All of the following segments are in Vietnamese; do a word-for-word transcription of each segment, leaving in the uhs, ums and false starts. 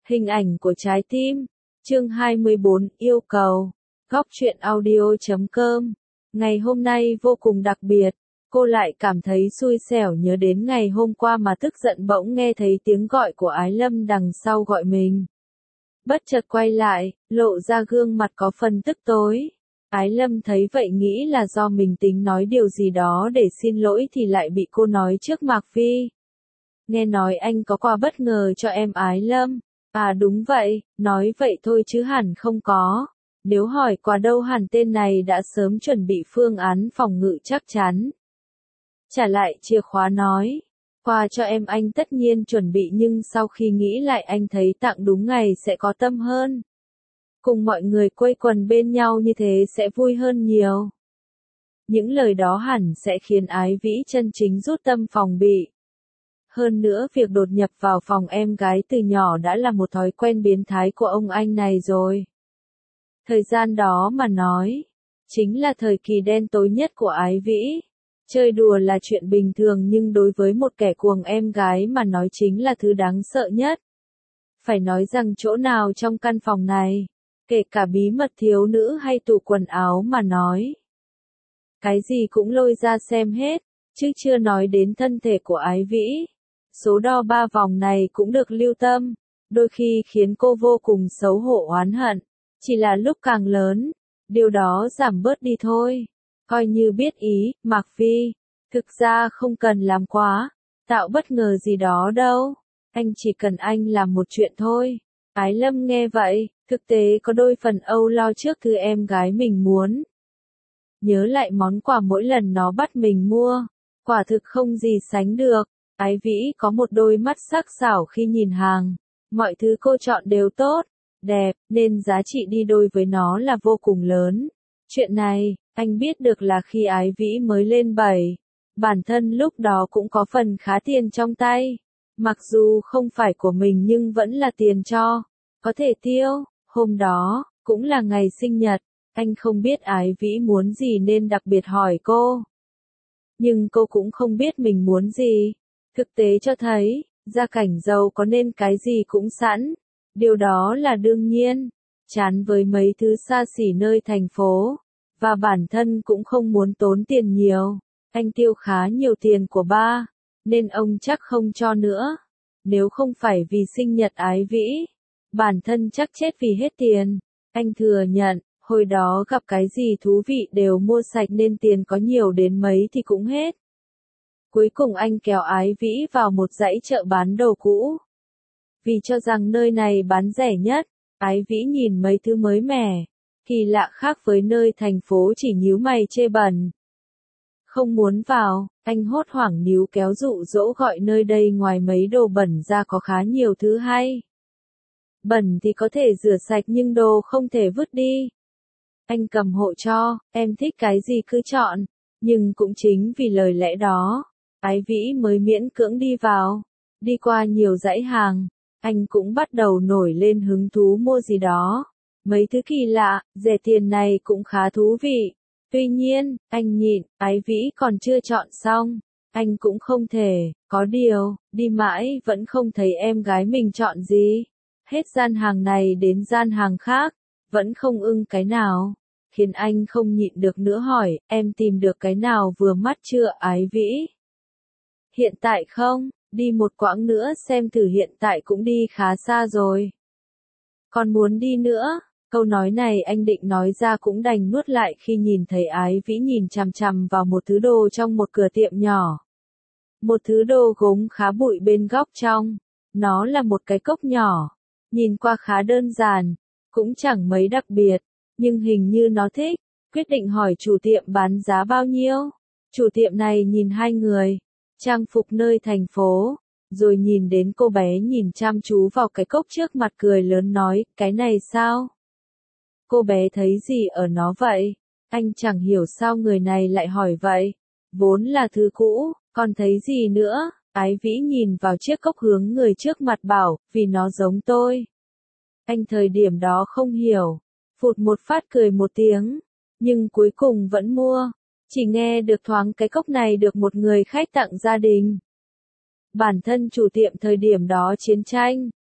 Hình ảnh của trái tim. Chương hai mươi bốn, yêu cầu. Góc truyện audio chấm com. Ngày hôm nay vô cùng đặc biệt. Cô lại cảm thấy xui xẻo nhớ đến ngày hôm qua mà tức giận bỗng nghe thấy tiếng gọi của Ái Lâm đằng sau gọi mình. Bất chợt quay lại, lộ ra gương mặt có phần tức tối. Ái Lâm thấy vậy nghĩ là do mình tính nói điều gì đó để xin lỗi thì lại bị cô nói trước Mạc Vi. Nghe nói anh có quà bất ngờ cho em Ái Lâm. À đúng vậy, nói vậy thôi chứ hẳn không có. Nếu hỏi quà đâu hẳn tên này đã sớm chuẩn bị phương án phòng ngự chắc chắn. Trả lại chìa khóa nói. Quà cho em anh tất nhiên chuẩn bị nhưng sau khi nghĩ lại anh thấy tặng đúng ngày sẽ có tâm hơn. Cùng mọi người quây quần bên nhau như thế sẽ vui hơn nhiều. Những lời đó hẳn sẽ khiến Ái Vĩ chân chính rút tâm phòng bị. Hơn nữa việc đột nhập vào phòng em gái từ nhỏ đã là một thói quen biến thái của ông anh này rồi. Thời gian đó mà nói, chính là thời kỳ đen tối nhất của Ái Vĩ. Chơi đùa là chuyện bình thường nhưng đối với một kẻ cuồng em gái mà nói chính là thứ đáng sợ nhất. Phải nói rằng chỗ nào trong căn phòng này, kể cả bí mật thiếu nữ hay tủ quần áo mà nói. Cái gì cũng lôi ra xem hết, chứ chưa nói đến thân thể của Ái Vĩ. Số đo ba vòng này cũng được lưu tâm, đôi khi khiến cô vô cùng xấu hổ oán hận. Chỉ là lúc càng lớn, điều đó giảm bớt đi thôi. Coi như biết ý, Mạc Vi. Thực ra không cần làm quá, tạo bất ngờ gì đó đâu. Anh chỉ cần anh làm một chuyện thôi. Ái Lâm nghe vậy, thực tế có đôi phần âu lo trước thứ em gái mình muốn. Nhớ lại món quà mỗi lần nó bắt mình mua, quả thực không gì sánh được. Ái Vĩ có một đôi mắt sắc sảo khi nhìn hàng. Mọi thứ cô chọn đều tốt, đẹp, nên giá trị đi đôi với nó là vô cùng lớn. Chuyện này, anh biết được là khi Ái Vĩ mới lên bảy. Bản thân lúc đó cũng có phần khá tiền trong tay. Mặc dù không phải của mình nhưng vẫn là tiền cho. Có thể tiêu. Hôm đó, cũng là ngày sinh nhật. Anh không biết Ái Vĩ muốn gì nên đặc biệt hỏi cô. Nhưng cô cũng không biết mình muốn gì. Thực tế cho thấy, gia cảnh giàu có nên cái gì cũng sẵn. Điều đó là đương nhiên. Chán với mấy thứ xa xỉ nơi thành phố. Và bản thân cũng không muốn tốn tiền nhiều. Anh tiêu khá nhiều tiền của ba. Nên ông chắc không cho nữa. Nếu không phải vì sinh nhật Ái Vĩ. Bản thân chắc chết vì hết tiền. Anh thừa nhận, hồi đó gặp cái gì thú vị đều mua sạch nên tiền có nhiều đến mấy thì cũng hết. Cuối cùng anh kéo Ái Vĩ vào một dãy chợ bán đồ cũ. Vì cho rằng nơi này bán rẻ nhất, Ái Vĩ nhìn mấy thứ mới mẻ, kỳ lạ khác với nơi thành phố chỉ nhíu mày chê bẩn. Không muốn vào, anh hốt hoảng níu kéo dụ dỗ gọi nơi đây ngoài mấy đồ bẩn ra có khá nhiều thứ hay. Bẩn thì có thể rửa sạch nhưng đồ không thể vứt đi. Anh cầm hộ cho, em thích cái gì cứ chọn, nhưng cũng chính vì lời lẽ đó. Ái Vĩ mới miễn cưỡng đi vào, đi qua nhiều dãy hàng, anh cũng bắt đầu nổi lên hứng thú mua gì đó. Mấy thứ kỳ lạ, rẻ tiền này cũng khá thú vị. Tuy nhiên, anh nhịn, Ái Vĩ còn chưa chọn xong, anh cũng không thể, có điều, đi mãi vẫn không thấy em gái mình chọn gì. Hết gian hàng này đến gian hàng khác, vẫn không ưng cái nào, khiến anh không nhịn được nữa hỏi, em tìm được cái nào vừa mắt chưa Ái Vĩ? Hiện tại không, đi một quãng nữa xem thử hiện tại cũng đi khá xa rồi. Còn muốn đi nữa, câu nói này anh định nói ra cũng đành nuốt lại khi nhìn thấy Ái Vĩ nhìn chằm chằm vào một thứ đồ trong một cửa tiệm nhỏ. Một thứ đồ gốm khá bụi bên góc trong, nó là một cái cốc nhỏ, nhìn qua khá đơn giản, cũng chẳng mấy đặc biệt, nhưng hình như nó thích, quyết định hỏi chủ tiệm bán giá bao nhiêu. Chủ tiệm này nhìn hai người, trang phục nơi thành phố, rồi nhìn đến cô bé nhìn chăm chú vào cái cốc trước mặt cười lớn nói, cái này sao? Cô bé thấy gì ở nó vậy? Anh chẳng hiểu sao người này lại hỏi vậy. Vốn là thứ cũ, còn thấy gì nữa? Ái Vĩ nhìn vào chiếc cốc hướng người trước mặt bảo, vì nó giống tôi. Anh thời điểm đó không hiểu, phụt một phát cười một tiếng, nhưng cuối cùng vẫn mua. Chỉ nghe được thoáng cái cốc này được một người khách tặng gia đình. Bản thân chủ tiệm thời điểm đó chiến tranh,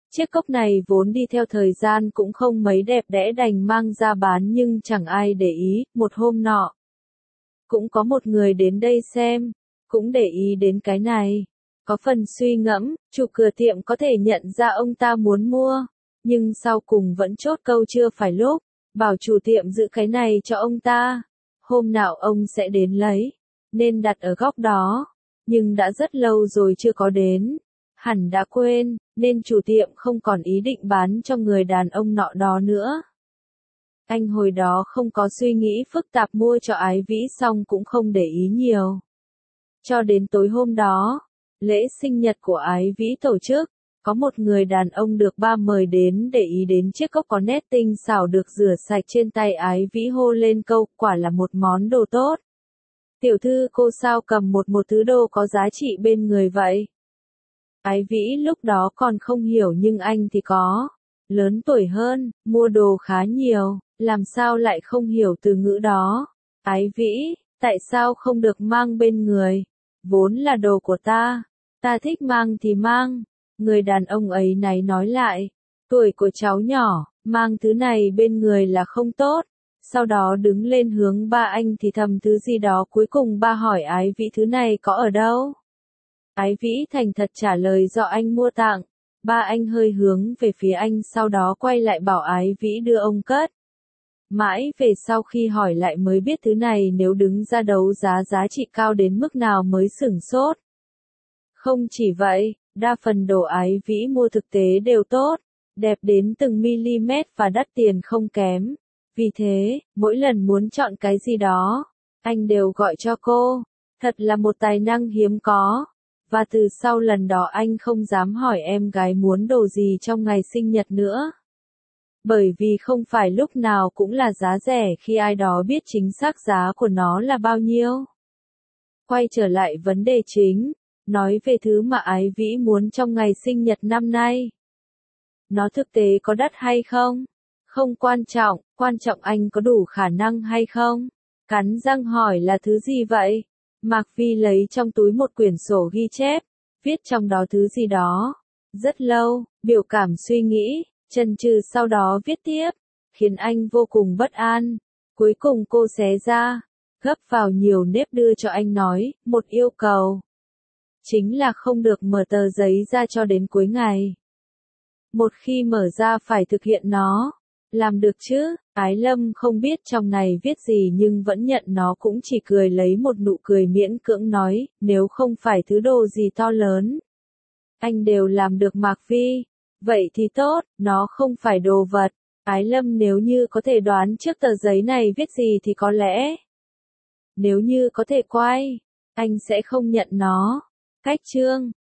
Chiếc cốc này vốn đi theo thời gian cũng không mấy đẹp đẽ đành mang ra bán nhưng chẳng ai để ý, một hôm nọ. Cũng có một người đến đây xem, cũng để ý đến cái này. Có phần suy ngẫm, chủ cửa tiệm có thể nhận ra ông ta muốn mua, nhưng sau cùng vẫn chốt câu chưa phải lúc, bảo chủ tiệm giữ cái này cho ông ta. Hôm nào ông sẽ đến lấy, nên đặt ở góc đó, nhưng đã rất lâu rồi chưa có đến. Hẳn đã quên, nên chủ tiệm không còn ý định bán cho người đàn ông nọ đó nữa. Anh hồi đó không có suy nghĩ phức tạp mua cho Ái Vĩ xong cũng không để ý nhiều. Cho đến tối hôm đó, lễ sinh nhật của Ái Vĩ tổ chức, có một người đàn ông được ba mời đến để ý đến chiếc cốc có nét tinh xảo được rửa sạch trên tay Ái Vĩ hô lên câu, quả là một món đồ tốt. Tiểu thư cô sao cầm một một thứ đồ có giá trị bên người vậy? Ái Vĩ lúc đó còn không hiểu nhưng anh thì có. Lớn tuổi hơn, mua đồ khá nhiều, làm sao lại không hiểu từ ngữ đó. Ái Vĩ, tại sao không được mang bên người? Vốn là đồ của ta, ta thích mang thì mang. Người đàn ông ấy náy nói lại, tuổi của cháu nhỏ, mang thứ này bên người là không tốt. Sau đó đứng lên hướng ba anh thì thầm thứ gì đó cuối cùng ba hỏi Ái Vĩ thứ này có ở đâu? Ái Vĩ thành thật trả lời do anh mua tặng. Ba anh hơi hướng về phía anh sau đó quay lại bảo Ái Vĩ đưa ông cất. Mãi về sau khi hỏi lại mới biết thứ này nếu đứng ra đấu giá giá trị cao đến mức nào mới sửng sốt. Không chỉ vậy, đa phần đồ Ái Vĩ mua thực tế đều tốt, đẹp đến từng mm và đắt tiền không kém. Vì thế, mỗi lần muốn chọn cái gì đó, anh đều gọi cho cô. Thật là một tài năng hiếm có. Và từ sau lần đó anh không dám hỏi em gái muốn đồ gì trong ngày sinh nhật nữa. Bởi vì không phải lúc nào cũng là giá rẻ khi ai đó biết chính xác giá của nó là bao nhiêu. Quay trở lại vấn đề chính, nói về thứ mà Ái Vĩ muốn trong ngày sinh nhật năm nay. Nó thực tế có đắt hay không? Không quan trọng, quan trọng anh có đủ khả năng hay không? Cắn răng hỏi là thứ gì vậy? Mạc Vi lấy trong túi một quyển sổ ghi chép, viết trong đó thứ gì đó. Rất lâu, biểu cảm suy nghĩ, chần chừ sau đó viết tiếp, khiến anh vô cùng bất an. Cuối cùng cô xé ra, gấp vào nhiều nếp đưa cho anh nói, một yêu cầu. Chính là không được mở tờ giấy ra cho đến cuối ngày. Một khi mở ra phải thực hiện nó. Làm được chứ? Ái Lâm không biết trong này viết gì nhưng vẫn nhận nó cũng chỉ cười lấy một nụ cười miễn cưỡng nói, nếu không phải thứ đồ gì to lớn. Anh đều làm được Mạc Vi. Vậy thì tốt, nó không phải đồ vật. Ái Lâm nếu như có thể đoán trước tờ giấy này viết gì thì có lẽ. Nếu như có thể quay, anh sẽ không nhận nó. Cách chương